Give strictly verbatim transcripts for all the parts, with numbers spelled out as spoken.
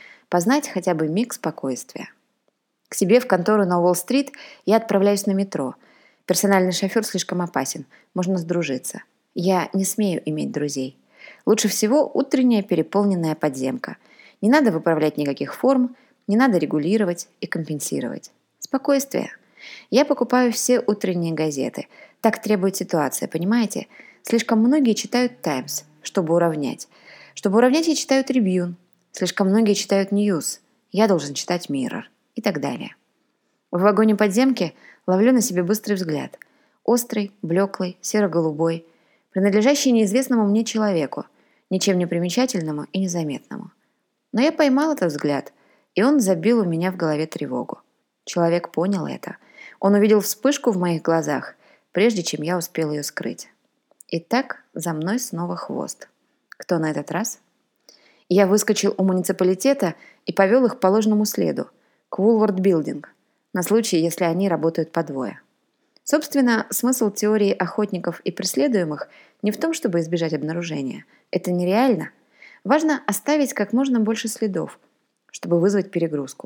познать хотя бы миг спокойствия. К себе в контору на Уолл-стрит я отправляюсь на метро. Персональный шофер слишком опасен, можно сдружиться. Я не смею иметь друзей. Лучше всего утренняя переполненная подземка. Не надо выправлять никаких форм, не надо регулировать и компенсировать. Спокойствие. Я покупаю все утренние газеты. Так требует ситуация, понимаете? Слишком многие читают «Таймс», чтобы уравнять. Чтобы уравнять, я читаю «Трибьюн». Слишком многие читают «Ньюс». Я должен читать «Миррор» и так далее. В вагоне подземки ловлю на себе быстрый взгляд. Острый, блеклый, серо-голубой, принадлежащий неизвестному мне человеку, ничем не примечательному и незаметному. Но я поймал этот взгляд, и он забил у меня в голове тревогу. Человек понял это. Он увидел вспышку в моих глазах, прежде чем я успел ее скрыть. Итак, за мной снова хвост. Кто на этот раз? Я выскочил у муниципалитета и повел их по ложному следу, к Woolworth Building, на случай, если они работают по двое. Собственно, смысл теории охотников и преследуемых не в том, чтобы избежать обнаружения. Это нереально. Важно оставить как можно больше следов, чтобы вызвать перегрузку.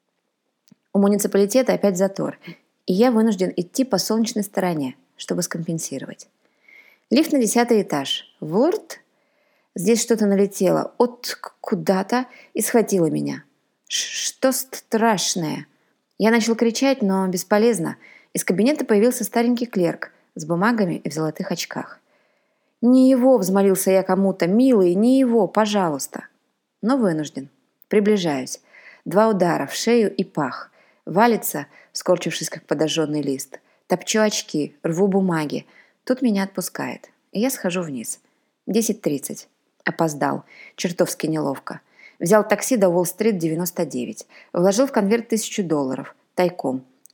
У муниципалитета опять затор, и я вынужден идти по солнечной стороне, чтобы скомпенсировать. Лифт на десятый этаж. Ворд? Здесь что-то налетело от куда-то и схватило меня. Что страшное? Я начал кричать, но бесполезно. Из кабинета появился старенький клерк с бумагами и в золотых очках. «Не его!» — взмолился я кому-то. «Милый, не его, пожалуйста!» Но вынужден. Приближаюсь. Два удара в шею и пах. Валится, скорчившись, как подожженный лист. Топчу очки, рву бумаги. Тут меня отпускает, и я схожу вниз. десять тридцать. Опоздал. Чертовски неловко. Взял такси до Уолл-стрит девяносто девять. Вложил в конверт тысячу долларов. Тайком.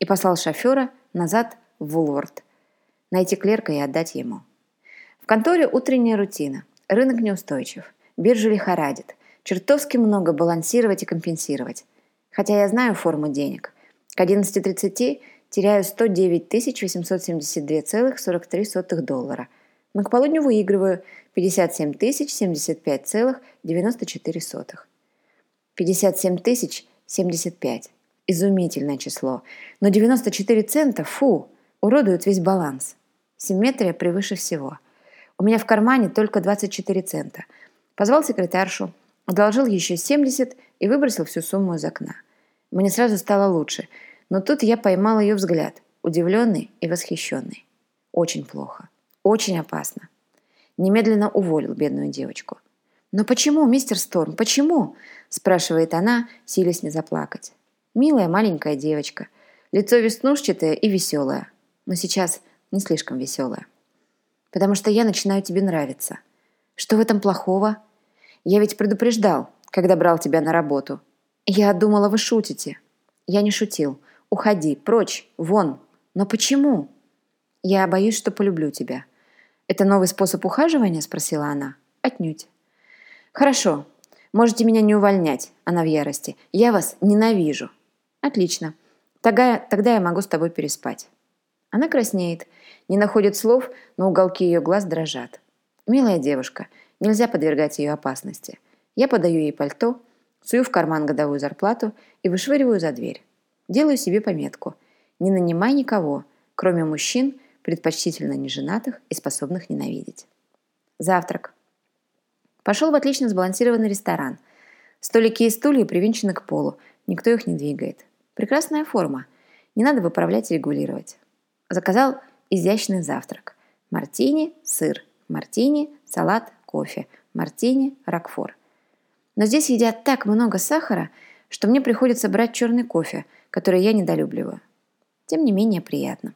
и послал шофера назад в Вулворт, найти клерка и отдать ему. В конторе утренняя рутина, рынок неустойчив, биржу лихорадит, чертовски много балансировать и компенсировать. Хотя я знаю форму денег. К одиннадцати тридцати теряю сто девять тысяч восемьсот семьдесят два целых сорок три сотых доллара, но к полудню выигрываю пятьдесят семь тысяч семьдесят пять целых девяносто четыре сотых. пятьдесят семь тысяч семьдесят пять. Изумительное число. Но девяносто четыре цента, фу, уродуют весь баланс. Симметрия превыше всего. У меня в кармане только двадцать четыре цента. Позвал секретаршу, одолжил еще семьдесят и выбросил всю сумму из окна. Мне сразу стало лучше, но тут я поймал ее взгляд, удивленный и восхищенный. Очень плохо. Очень опасно. Немедленно уволил бедную девочку. «Но почему, мистер Сторм, почему?» – спрашивает она, силясь не заплакать. Милая маленькая девочка, лицо веснушчатое и веселое, но сейчас не слишком веселое. «Потому что я начинаю тебе нравиться». «Что в этом плохого?» «Я ведь предупреждал, когда брал тебя на работу». «Я думала, вы шутите». «Я не шутил. Уходи, прочь, вон». «Но почему?» «Я боюсь, что полюблю тебя». «Это новый способ ухаживания?» – спросила она. «Отнюдь». «Хорошо. Можете меня не увольнять», – она в ярости. «Я вас ненавижу». «Отлично. Тогда, тогда я могу с тобой переспать». Она краснеет, не находит слов, но уголки ее глаз дрожат. «Милая девушка, нельзя подвергать ее опасности». Я подаю ей пальто, сую в карман годовую зарплату и вышвыриваю за дверь. Делаю себе пометку. Не нанимай никого, кроме мужчин, предпочтительно неженатых и способных ненавидеть. Завтрак. Пошел в отлично сбалансированный ресторан. Столики и стулья привинчены к полу. Никто их не двигает. Прекрасная форма. Не надо выправлять и регулировать. Заказал изящный завтрак. Мартини, сыр. Мартини, салат, кофе. Мартини, рокфор. Но здесь едят так много сахара, что мне приходится брать черный кофе, который я недолюбливаю. Тем не менее приятно.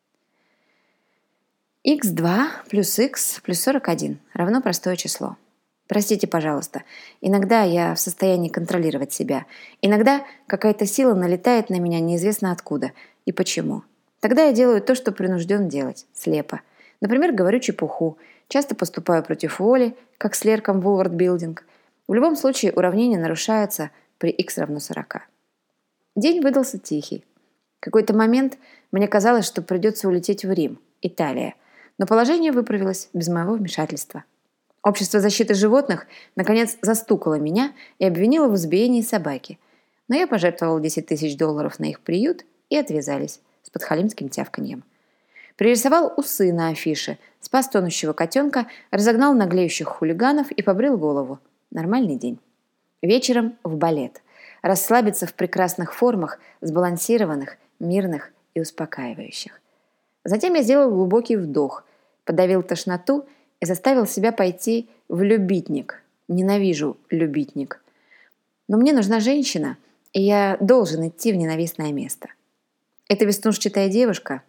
икс два плюс х плюс сорок один равно простое число. Простите, пожалуйста, иногда я в состоянии контролировать себя. Иногда какая-то сила налетает на меня неизвестно откуда и почему. Тогда я делаю то, что принужден делать, слепо. Например, говорю чепуху, часто поступаю против воли, как с Лерком в Вулвард Билдинг. В любом случае уравнение нарушается при х равно сорока. День выдался тихий. В какой-то момент мне казалось, что придется улететь в Рим, Италия, но положение выправилось без моего вмешательства. Общество защиты животных наконец застукало меня и обвинило в избиении собаки, но я пожертвовал десять тысяч долларов на их приют и отвязались с подхалимским тявканьем. Пририсовал усы на афише, спас тонущего котенка, разогнал наглеющих хулиганов и побрил голову. Нормальный день. Вечером в балет. Расслабиться в прекрасных формах, сбалансированных, мирных и успокаивающих. Затем я сделал глубокий вдох, подавил тошноту и заставил себя пойти в любитник. Ненавижу любитник. Но мне нужна женщина, и я должен идти в ненавистное место. Это веснушчатая девушка.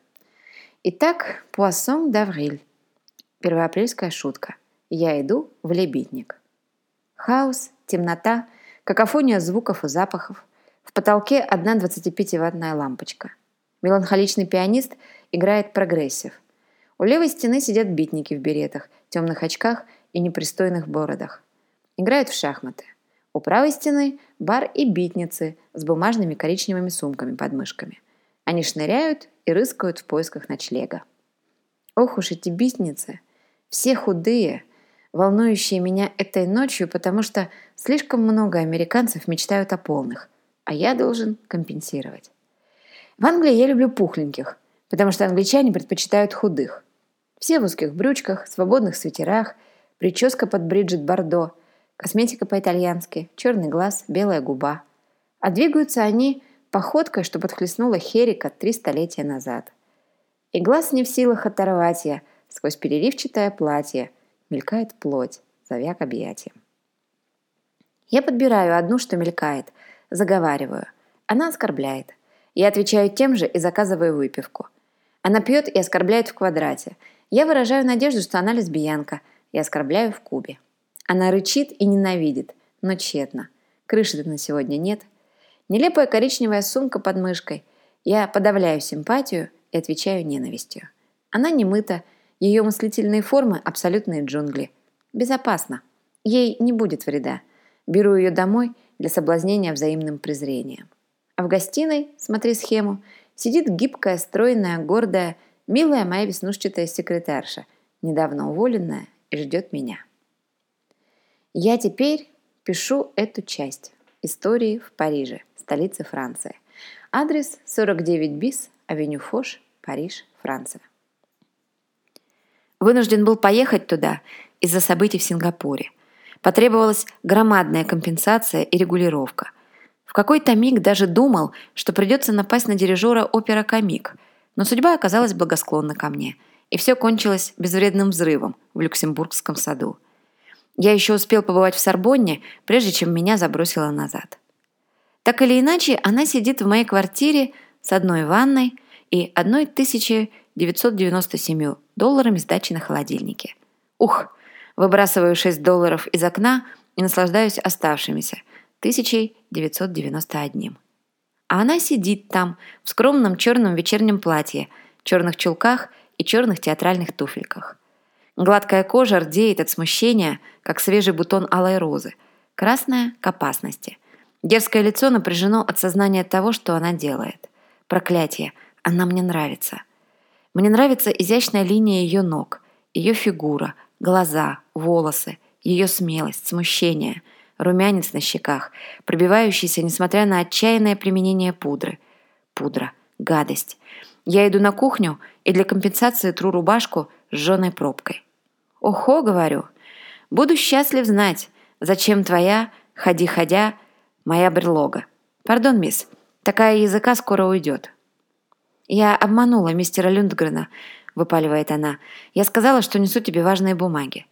Итак, Poisson d'avril. Первоапрельская шутка. Я иду в лебитник. Хаос, темнота, какофония звуков и запахов. В потолке одна двадцатипятиваттная лампочка. Меланхоличный пианист играет прогрессив. У левой стены сидят битники в беретах, темных очках и непристойных бородах. Играют в шахматы. У правой стены бар и битницы с бумажными коричневыми сумками под мышками. Они шныряют и рыскают в поисках ночлега. Ох уж эти битницы! Все худые, волнующие меня этой ночью, потому что слишком много американцев мечтают о полных, а я должен компенсировать. В Англии я люблю пухленьких, потому что англичане предпочитают худых. Все в узких брючках, свободных свитерах, прическа под Бриджит Бардо, косметика по-итальянски, черный глаз, белая губа. А двигаются они походкой, что подхлестнула Херика три столетия назад. И глаз не в силах оторвать я, сквозь переливчатое платье мелькает плоть, зовя к объятиям. Я подбираю одну, что мелькает, заговариваю. Она оскорбляет. Я отвечаю тем же и заказываю выпивку. Она пьет и оскорбляет в квадрате. Я выражаю надежду, что она лесбиянка, и оскорбляю в кубе. Она рычит и ненавидит, но тщетно. Крыши-то на сегодня нет. Нелепая коричневая сумка под мышкой. Я подавляю симпатию и отвечаю ненавистью. Она не мыта, ее мыслительные формы – абсолютные джунгли. Безопасно. Ей не будет вреда. Беру ее домой для соблазнения взаимным презрением. А в гостиной, смотри схему, сидит гибкая, стройная, гордая, милая моя веснушчатая секретарша, недавно уволенная, и ждет меня. Я теперь пишу эту часть истории в Париже, столице Франции. Адрес сорок девять бис, авеню Фош, Париж, Франция. Вынужден был поехать туда из-за событий в Сингапуре. Потребовалась громадная компенсация и регулировка. В какой-то миг даже думал, что придется напасть на дирижера опера «Комик», но судьба оказалась благосклонна ко мне, и все кончилось безвредным взрывом в Люксембургском саду. Я еще успел побывать в Сорбонне, прежде чем меня забросило назад. Так или иначе, она сидит в моей квартире с одной ванной и тысячой девятьсот девяносто семью долларами сдачи на холодильнике. Ух, выбрасываю шесть долларов из окна и наслаждаюсь оставшимися тысяча девятьсот девяносто один. А она сидит там в скромном черном вечернем платье, черных чулках и черных театральных туфельках. Гладкая кожа рдеет от смущения, как свежий бутон алой розы, красная к опасности. Дерзкое лицо напряжено от сознания того, что она делает. Проклятие, она мне нравится. Мне нравится изящная линия ее ног, ее фигура, глаза, волосы, ее смелость, смущение, румянец на щеках, пробивающийся, несмотря на отчаянное применение пудры. Пудра, гадость. Я иду на кухню и для компенсации тру рубашку с жженой пробкой. «Охо», — говорю, — «буду счастлив знать, зачем твоя, ходи-ходя, моя берлога. Пардон, мисс, такая языка скоро уйдет». «Я обманула мистера Люндгрена», — выпаливает она. «Я сказала, что несу тебе важные бумаги».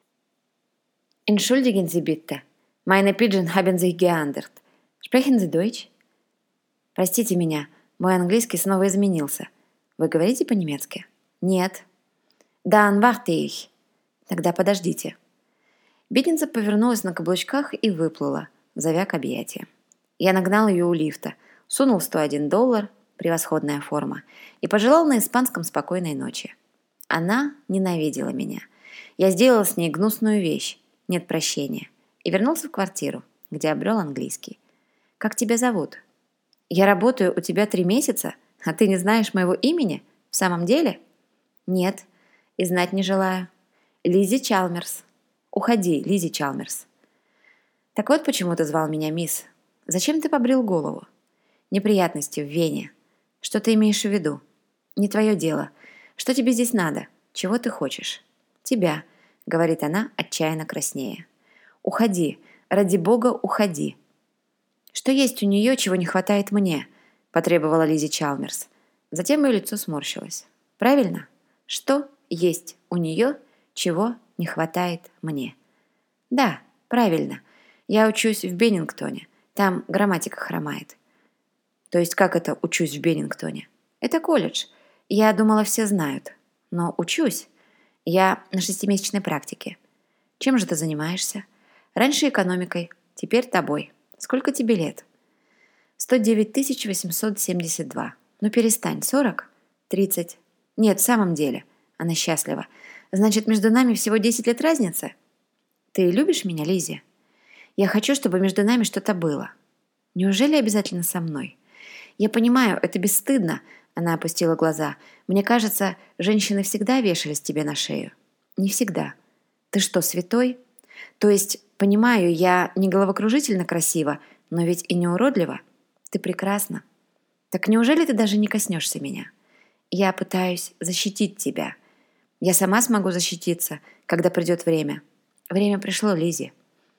«Entschuldigen Sie bitte. Meine Pigeon haben sich geändert. Sprechen Sie Deutsch?» «Простите меня, мой английский снова изменился. Вы говорите по-немецки?» «Нет». «Dann warte ich». «Тогда подождите». Бедница повернулась на каблучках и выплыла, зовя к объятиям. Я нагнал ее у лифта, сунул сто один доллар, превосходная форма, и пожелал на испанском спокойной ночи. Она ненавидела меня. Я сделал с ней гнусную вещь, нет прощения, и вернулся в квартиру, где обрел английский. «Как тебя зовут?» «Я работаю у тебя три месяца, а ты не знаешь моего имени? В самом деле?» «Нет, и знать не желаю». «Лиззи Чалмерс». «Уходи, Лиззи Чалмерс». «Так вот почему ты звал меня мисс. Зачем ты побрил голову?» «Неприятности в Вене». «Что ты имеешь в виду?» «Не твое дело. Что тебе здесь надо? Чего ты хочешь?» «Тебя», — говорит она, отчаянно краснея. «Уходи. Ради бога, уходи». «Что есть у нее, чего не хватает мне?» — потребовала Лиззи Чалмерс. Затем ее лицо сморщилось. «Правильно? Что есть у нее, чего не хватает мне?» «Да, правильно. Я учусь в Беннингтоне. Там грамматика хромает». «То есть как это учусь в Беннингтоне?» «Это колледж. Я думала, все знают. Но учусь. Я на шестимесячной практике». «Чем же ты занимаешься?» «Раньше экономикой, теперь тобой. Сколько тебе лет?» «сто девять тысяч восемьсот семьдесят два. Ну перестань, сорок?» «тридцать». «Нет, в самом деле». Она счастлива. «Значит, между нами всего десять лет разницы?» «Ты любишь меня, Лиззи?» «Я хочу, чтобы между нами что-то было». «Неужели обязательно со мной?» «Я понимаю, это бесстыдно», — она опустила глаза. «Мне кажется, женщины всегда вешались тебе на шею». «Не всегда». «Ты что, святой?» «То есть, понимаю, я не головокружительно красива, но ведь и не уродлива. Ты прекрасна». «Так неужели ты даже не коснешься меня?» «Я пытаюсь защитить тебя». «Я сама смогу защититься, когда придет время». «Время пришло, Лиззи».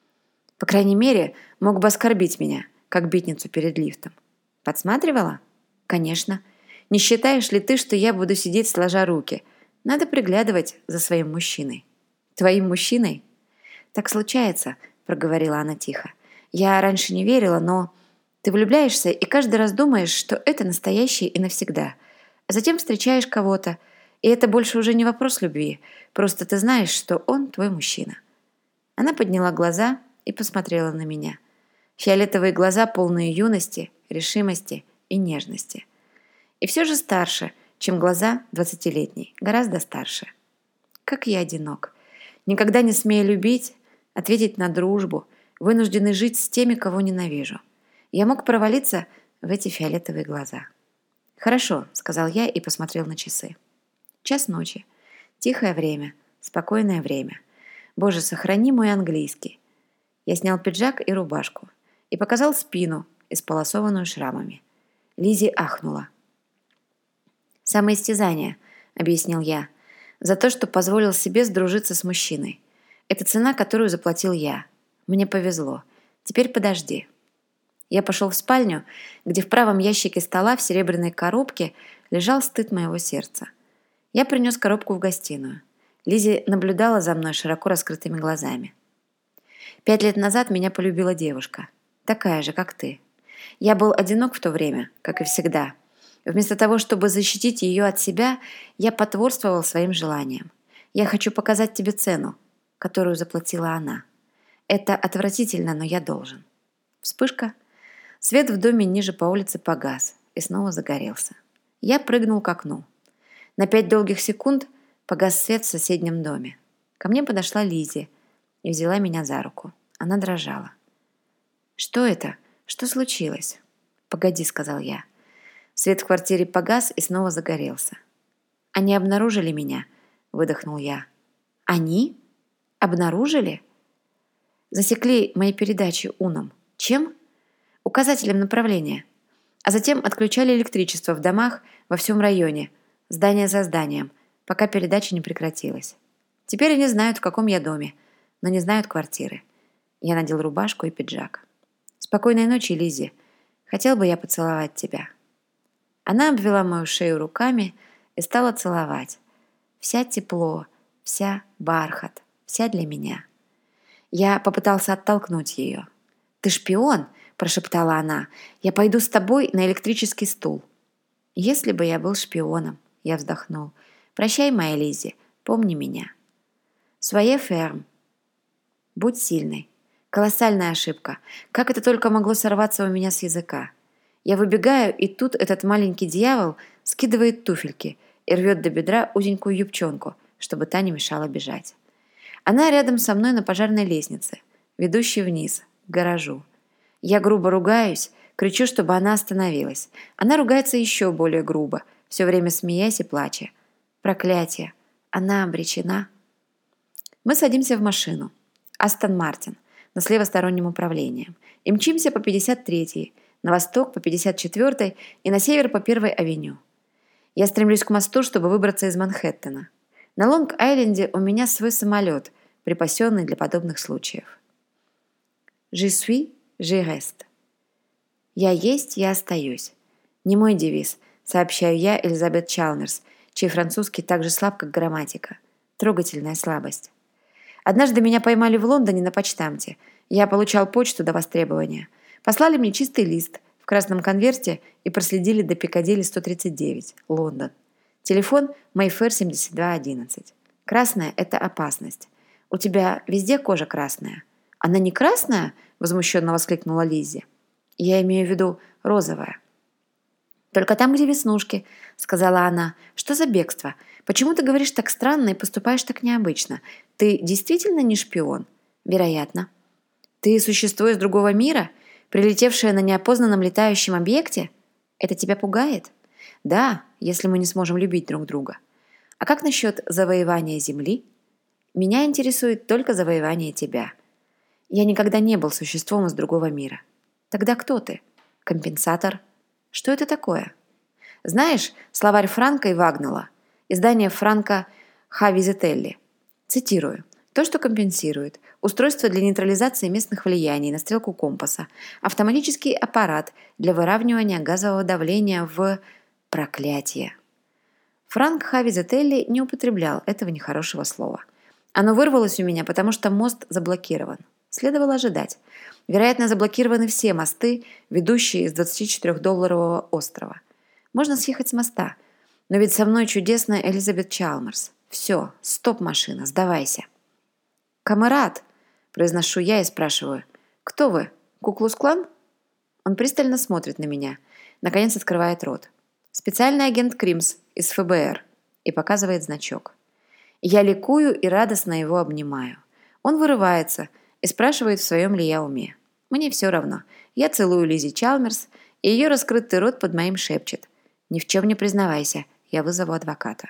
«По крайней мере, мог бы оскорбить меня, как битницу перед лифтом». «Подсматривала?» «Конечно. Не считаешь ли ты, что я буду сидеть сложа руки? Надо приглядывать за своим мужчиной». «Твоим мужчиной?» «Так случается», — проговорила она тихо. «Я раньше не верила, но ты влюбляешься и каждый раз думаешь, что это настоящее и навсегда. А затем встречаешь кого-то, и это больше уже не вопрос любви, просто ты знаешь, что он твой мужчина». Она подняла глаза и посмотрела на меня. Фиолетовые глаза, полные юности, решимости и нежности. И все же старше, чем глаза двадцатилетней, гораздо старше. Как я одинок. Никогда не смею любить, ответить на дружбу, вынужденный жить с теми, кого ненавижу. Я мог провалиться в эти фиолетовые глаза. «Хорошо», — сказал я и посмотрел на часы. Час ночи. Тихое время, спокойное время. Боже, сохрани мой английский. Я снял пиджак и рубашку и показал спину, исполосованную шрамами. Лиззи ахнула. «Самоистязание», — объяснил я, «за то, что позволил себе сдружиться с мужчиной. Это цена, которую заплатил я. Мне повезло. Теперь подожди». Я пошел в спальню, где в правом ящике стола в серебряной коробке лежал стыд моего сердца. Я принес коробку в гостиную. Лиззи наблюдала за мной широко раскрытыми глазами. «Пять лет назад меня полюбила девушка. Такая же, как ты. Я был одинок в то время, как и всегда. Вместо того, чтобы защитить ее от себя, я потворствовал своим желаниям. Я хочу показать тебе цену, которую заплатила она. Это отвратительно, но я должен». Вспышка. Свет в доме ниже по улице погас и снова загорелся. Я прыгнул к окну. На пять долгих секунд погас свет в соседнем доме. Ко мне подошла Лиззи и взяла меня за руку. Она дрожала. «Что это? Что случилось?» «Погоди», — сказал я. Свет в квартире погас и снова загорелся. «Они обнаружили меня», — выдохнул я. «Они? Обнаружили?» «Засекли мои передачи уном. Чем?» «Указателем направления. А затем отключали электричество в домах во всем районе, здание за зданием, пока передача не прекратилась. Теперь они знают, в каком я доме, но не знают квартиры». Я надел рубашку и пиджак. «Спокойной ночи, Лиззи. Хотел бы я поцеловать тебя». Она обвела мою шею руками и стала целовать. Вся тепло, вся бархат, вся для меня. Я попытался оттолкнуть ее. «Ты шпион!» – прошептала она. «Я пойду с тобой на электрический стул». «Если бы я был шпионом», – я вздохнул. «Прощай, моя Лиззи, помни меня». «Своей ферм». «Будь сильной». Колоссальная ошибка. Как это только могло сорваться у меня с языка. Я выбегаю, и тут этот маленький дьявол скидывает туфельки и рвет до бедра узенькую юбчонку, чтобы та не мешала бежать. Она рядом со мной на пожарной лестнице, ведущей вниз, к гаражу. Я грубо ругаюсь, кричу, чтобы она остановилась. Она ругается еще более грубо, все время смеясь и плача. Проклятие! Она обречена. Мы садимся в машину. Астон Мартин, на с левосторонним управлением, и мчимся по пятьдесят третьей, на восток по пятьдесят четвёртой и на север по первой авеню. Я стремлюсь к мосту, чтобы выбраться из Манхэттена. На Лонг-Айленде у меня свой самолет, припасенный для подобных случаев. «Je suis, je reste». «Я есть, я остаюсь». Не мой девиз, сообщаю я Элизабет Чалмерс, чей французский так же слаб, как грамматика. Трогательная слабость. Однажды меня поймали в Лондоне на почтамте. Я получал почту до востребования. Послали мне чистый лист в красном конверте и проследили до Пикадилли сто тридцать девять, Лондон. Телефон Mayfair семьдесят два одиннадцать. Красная – это опасность. У тебя везде кожа красная. Она не красная? Возмущенно воскликнула Лиззи. Я имею в виду розовая. Только там, где веснушки, сказала она. Что за бегство? Почему ты говоришь так странно и поступаешь так необычно? Ты действительно не шпион? Вероятно. Ты существо из другого мира, прилетевшее на неопознанном летающем объекте? Это тебя пугает? Да, если мы не сможем любить друг друга. А как насчет завоевания Земли? Меня интересует только завоевание тебя. Я никогда не был существом из другого мира. Тогда кто ты? Компенсатор? Что это такое? Знаешь, словарь Франка и Вагнелла, издание Франка Хавизетелли. Цитирую. То, что компенсирует. Устройство для нейтрализации местных влияний на стрелку компаса. Автоматический аппарат для выравнивания газового давления в... Проклятие. Франк Хавизетелли не употреблял этого нехорошего слова. Оно вырвалось у меня, потому что мост заблокирован. Следовало ожидать. Вероятно, заблокированы все мосты, ведущие из двадцатичетырёхдолларового острова. Можно съехать с моста. Но ведь со мной чудесная Элизабет Чалмерс. Все, стоп, машина, сдавайся. «Камерат!» – произношу я и спрашиваю. «Кто вы? Ку-Клукс-Клан?» Он пристально смотрит на меня. Наконец открывает рот. Специальный агент Кримс из эф бэ эр. И показывает значок. Я ликую и радостно его обнимаю. Он вырывается и спрашивает, в своем ли я уме. Мне все равно. Я целую Лиззи Чалмерс, и ее раскрытый рот под моим шепчет. «Ни в чем не признавайся, я вызову адвоката».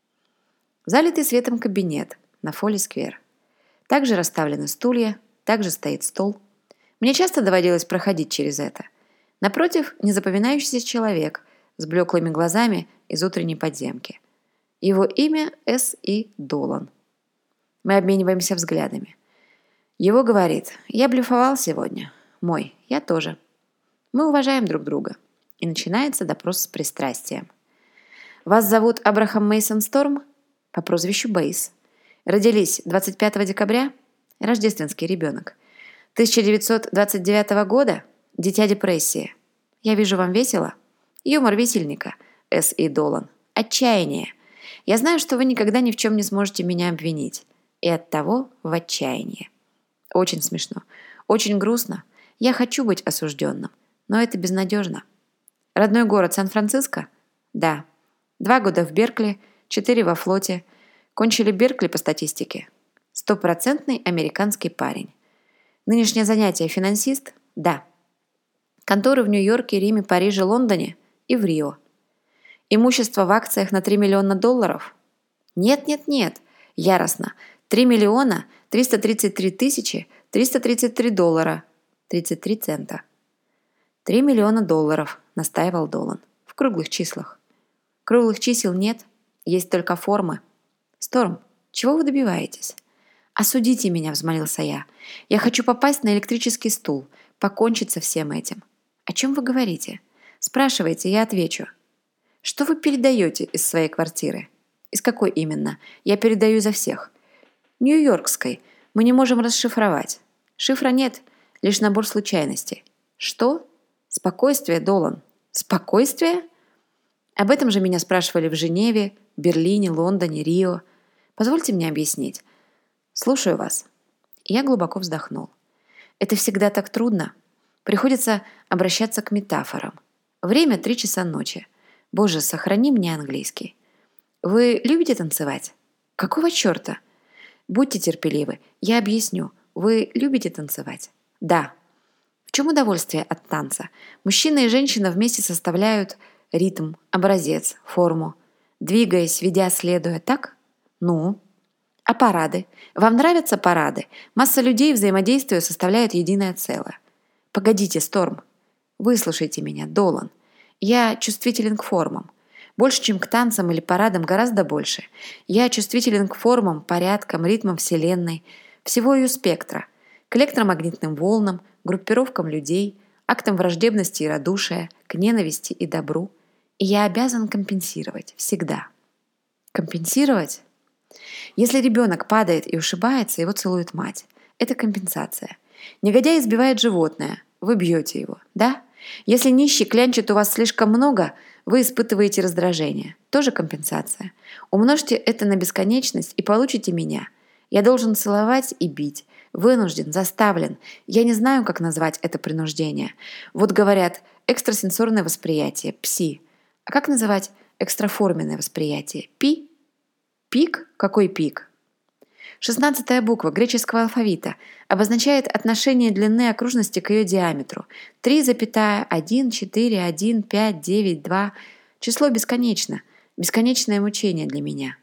Залитый светом кабинет на Фолли-сквер. Также расставлены стулья, также стоит стол. Мне часто доводилось проходить через это. Напротив, незапоминающийся человек с блеклыми глазами из утренней подземки. Его имя С И Долан. Мы обмениваемся взглядами. Его говорит: «Я блефовал сегодня». Мой: «Я тоже». Мы уважаем друг друга. И начинается допрос с пристрастием. «Вас зовут Абрахам Мейсон Сторм?» По прозвищу Бейс. Родились двадцать пятого декабря? Рождественский ребенок. тысяча девятьсот двадцать девятого года? Дитя депрессии. Я вижу, вам весело? Юмор весельника. С И Долан. Отчаяние. Я знаю, что вы никогда ни в чем не сможете меня обвинить. И оттого в отчаянии. Очень смешно. Очень грустно. Я хочу быть осужденным. Но это безнадежно. Родной город Сан-Франциско? Да. Два года в Беркли, четыре во флоте. Кончили Беркли по статистике. Стопроцентный американский парень. Нынешнее занятие финансист? Да. Конторы в Нью-Йорке, Риме, Париже, Лондоне и в Рио. Имущество в акциях на три миллиона долларов? Нет, нет, нет. Яростно. три миллиона триста тридцать три тысячи триста тридцать три доллара. тридцать три цента. три миллиона долларов, настаивал Долан. В круглых числах. Круглых чисел нет, есть только формы. Сторм, чего вы добиваетесь? Осудите меня, взмолился я. Я хочу попасть на электрический стул, покончить со всем этим. О чем вы говорите? Спрашивайте, я отвечу. Что вы передаете из своей квартиры? Из какой именно? Я передаю за всех. Нью-Йоркской. Мы не можем расшифровать. Шифра нет, лишь набор случайностей. Что? Спокойствие, Долан. Спокойствие? Об этом же меня спрашивали в Женеве, Берлине, Лондоне, Рио. Позвольте мне объяснить. Слушаю вас. Я глубоко вздохнул. Это всегда так трудно. Приходится обращаться к метафорам. Время три часа ночи. Боже, сохрани мне английский. Вы любите танцевать? Какого черта? Будьте терпеливы, я объясню. Вы любите танцевать? Да. В чем удовольствие от танца? Мужчина и женщина вместе составляют ритм, образец, форму. Двигаясь, ведя, следуя, так? Ну? А парады? Вам нравятся парады? Масса людей, взаимодействуя, составляют единое целое. Погодите, Сторм. Выслушайте меня, Долан. Я чувствителен к формам. Больше, чем к танцам или парадам, гораздо больше. Я чувствителен к формам, порядкам, ритмам Вселенной, всего ее спектра, к электромагнитным волнам, группировкам людей, актам враждебности и радушия, к ненависти и добру. И я обязан компенсировать. Всегда. Компенсировать? Если ребенок падает и ушибается, его целует мать. Это компенсация. Негодяй избивает животное. Вы бьете его. Да? Если нищий клянчит у вас слишком много, вы испытываете раздражение. Тоже компенсация. Умножьте это на бесконечность и получите меня. Я должен целовать и бить. Вынужден, заставлен. Я не знаю, как назвать это принуждение. Вот говорят, экстрасенсорное восприятие, пси. А как называть экстраформенное восприятие? Пи? Пик? Какой пик? Шестнадцатая буква греческого алфавита обозначает отношение длины окружности к ее диаметру. три, один, четыре, один, пять, девять, два. Число бесконечно. Бесконечное мучение для меня.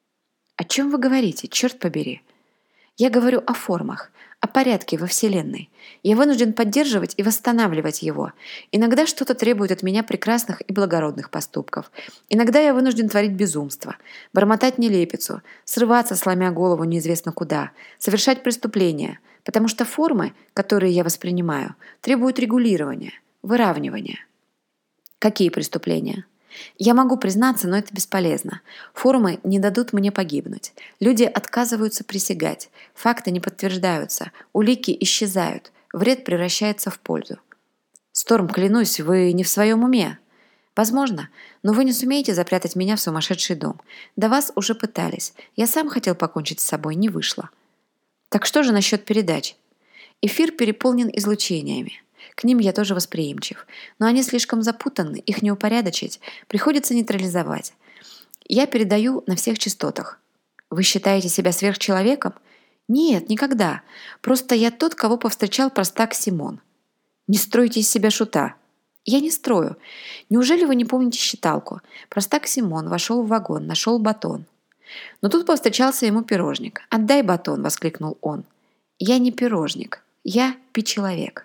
О чем вы говорите, черт побери? Я говорю о формах, о порядке во Вселенной. Я вынужден поддерживать и восстанавливать его. Иногда что-то требует от меня прекрасных и благородных поступков. Иногда я вынужден творить безумство, бормотать нелепицу, срываться, сломя голову неизвестно куда, совершать преступления, потому что формы, которые я воспринимаю, требуют регулирования, выравнивания. Какие преступления? Я могу признаться, но это бесполезно. Формы не дадут мне погибнуть. Люди отказываются присягать. Факты не подтверждаются. Улики исчезают. Вред превращается в пользу. Сторм, клянусь, вы не в своем уме. Возможно, но вы не сумеете запрятать меня в сумасшедший дом. До вас уже пытались. Я сам хотел покончить с собой, не вышло. Так что же насчет передач? Эфир переполнен излучениями. К ним я тоже восприимчив. Но они слишком запутаны, их не упорядочить, приходится нейтрализовать. Я передаю на всех частотах. Вы считаете себя сверхчеловеком? Нет, никогда. Просто я тот, кого повстречал простак Симон. Не стройте из себя шута. Я не строю. Неужели вы не помните считалку? Простак Симон вошел в вагон, нашел батон. Но тут повстречался ему пирожник. «Отдай батон!» – воскликнул он. «Я не пирожник. Я пи-человек».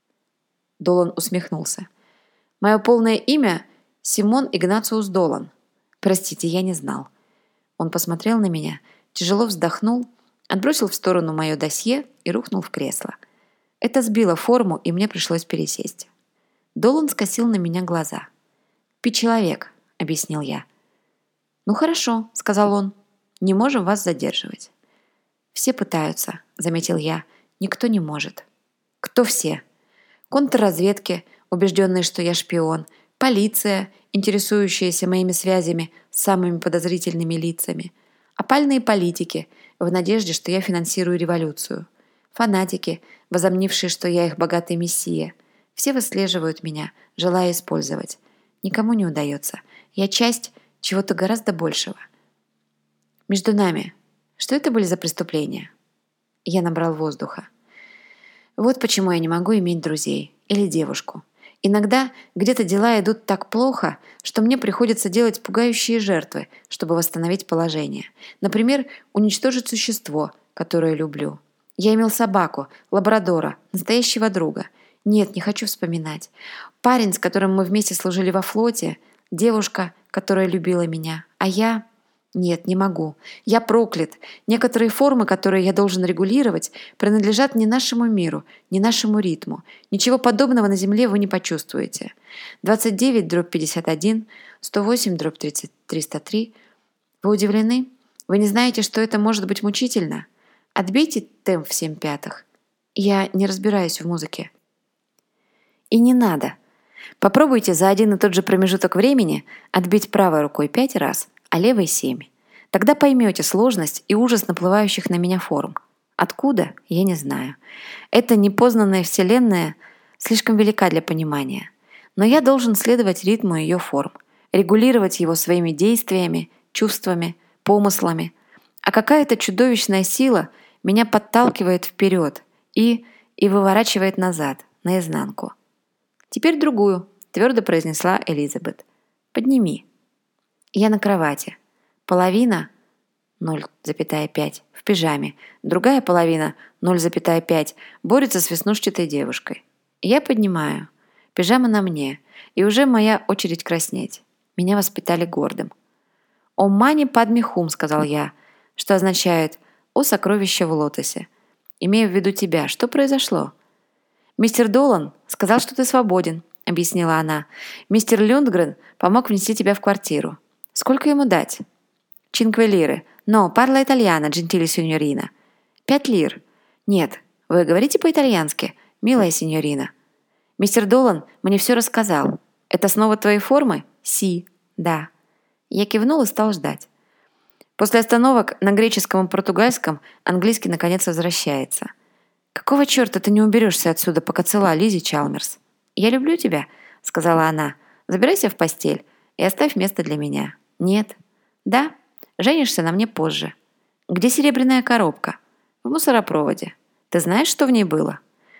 Долан усмехнулся. «Мое полное имя – Симон Игнациус Долан. Простите, я не знал». Он посмотрел на меня, тяжело вздохнул, отбросил в сторону мое досье и рухнул в кресло. Это сбило форму, и мне пришлось пересесть. Долан скосил на меня глаза. «Пи-человек», — объяснил я. «Ну хорошо», — сказал он. «Не можем вас задерживать». «Все пытаются», — заметил я. «Никто не может». «Кто все?» «Контрразведки, убежденные, что я шпион. Полиция, интересующаяся моими связями с самыми подозрительными лицами. Опальные политики, в надежде, что я финансирую революцию. Фанатики, возомнившие, что я их богатый мессия. Все выслеживают меня, желая использовать. Никому не удается. Я часть чего-то гораздо большего. Между нами, что это были за преступления?» Я набрал воздуха. Вот почему я не могу иметь друзей или девушку. Иногда где-то дела идут так плохо, что мне приходится делать пугающие жертвы, чтобы восстановить положение. Например, уничтожить существо, которое люблю. Я имел собаку, лабрадора, настоящего друга. Нет, не хочу вспоминать. Парень, с которым мы вместе служили во флоте, девушка, которая любила меня, а я... Нет, не могу. Я проклят. Некоторые формы, которые я должен регулировать, принадлежат не нашему миру, не нашему ритму. Ничего подобного на Земле вы не почувствуете. двадцать девять дробь пятьдесят один, сто восемь дробь триста три. Вы удивлены? Вы не знаете, что это может быть мучительно? Отбейте темп в семь пятых. Я не разбираюсь в музыке. И не надо. Попробуйте за один и тот же промежуток времени отбить правой рукой пять раз, а левой семь. Тогда поймете сложность и ужас наплывающих на меня форм. Откуда? Я не знаю. Эта непознанная вселенная слишком велика для понимания. Но я должен следовать ритму ее форм, регулировать его своими действиями, чувствами, помыслами. А какая-то чудовищная сила меня подталкивает вперед и, и выворачивает назад, наизнанку. «Теперь другую», — твердо произнесла Элизабет. «Подними». Я на кровати. Половина ноль целых пять в пижаме, другая половина ноль целых пять борется с веснушчатой девушкой. Я поднимаю. Пижама на мне, и уже моя очередь краснеть. Меня воспитали гордым. «О мани падми хум», — сказал я, что означает «О сокровище в лотосе». Имею в виду тебя. Что произошло? «Мистер Долан сказал, что ты свободен», — объяснила она. «Мистер Люндгрен помог внести тебя в квартиру. Сколько ему дать?» «Чинкве лиры. Но, парла итальяна, джентили синьорина». «Пять лир». «Нет, вы говорите по-итальянски, милая синьорина». «Мистер Долан мне все рассказал. Это снова твои формы?» «Си». «Да». Я кивнул и стал ждать. После остановок на греческом и португальском английский наконец возвращается. «Какого черта ты не уберешься отсюда, пока цела, Лиззи Чалмерс?» «Я люблю тебя», — сказала она. «Забирайся в постель и оставь место для меня». «Нет». «Да, женишься на мне позже». «Где серебряная коробка?» «В мусоропроводе». «Ты знаешь, что в ней было?»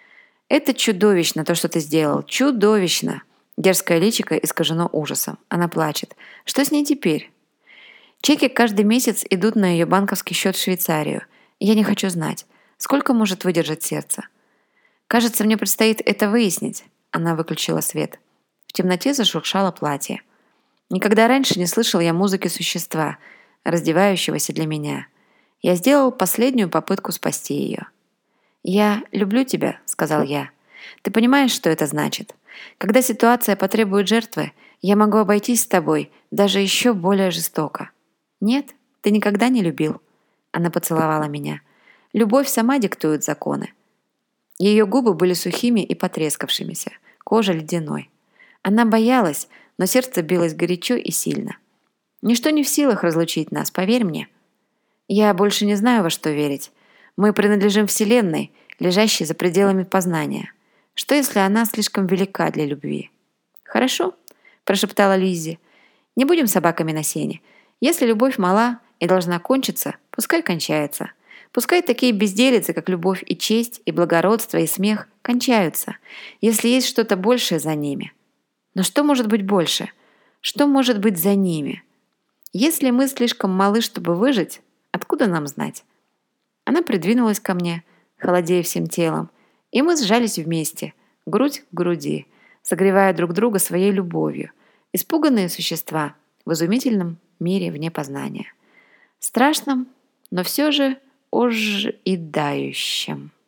«Это чудовищно, то, что ты сделал. Чудовищно!» Дерзкое личико искажено ужасом. Она плачет. «Что с ней теперь?» «Чеки каждый месяц идут на ее банковский счет в Швейцарию. Я не хочу знать, сколько может выдержать сердце. Кажется, мне предстоит это выяснить». Она выключила свет. В темноте зашуршало платье. Никогда раньше не слышал я музыки существа, раздевающегося для меня. Я сделал последнюю попытку спасти ее. «Я люблю тебя», — сказал я. «Ты понимаешь, что это значит? Когда ситуация потребует жертвы, я могу обойтись с тобой даже еще более жестоко». «Нет, ты никогда не любил». Она поцеловала меня. «Любовь сама диктует законы». Ее губы были сухими и потрескавшимися, кожа ледяной. Она боялась, но сердце билось горячо и сильно. Ничто не в силах разлучить нас, поверь мне. Я больше не знаю, во что верить. Мы принадлежим Вселенной, лежащей за пределами познания. Что, если она слишком велика для любви? «Хорошо», – прошептала Лиззи. «Не будем собаками на сене. Если любовь мала и должна кончиться, пускай кончается. Пускай такие безделицы, как любовь и честь, и благородство, и смех, кончаются, если есть что-то большее за ними. Но что может быть больше? Что может быть за ними? Если мы слишком малы, чтобы выжить, откуда нам знать?» Она придвинулась ко мне, холодея всем телом, и мы сжались вместе, грудь к груди, согревая друг друга своей любовью, испуганные существа в изумительном мире вне познания. Страшном, но все же ожидающем.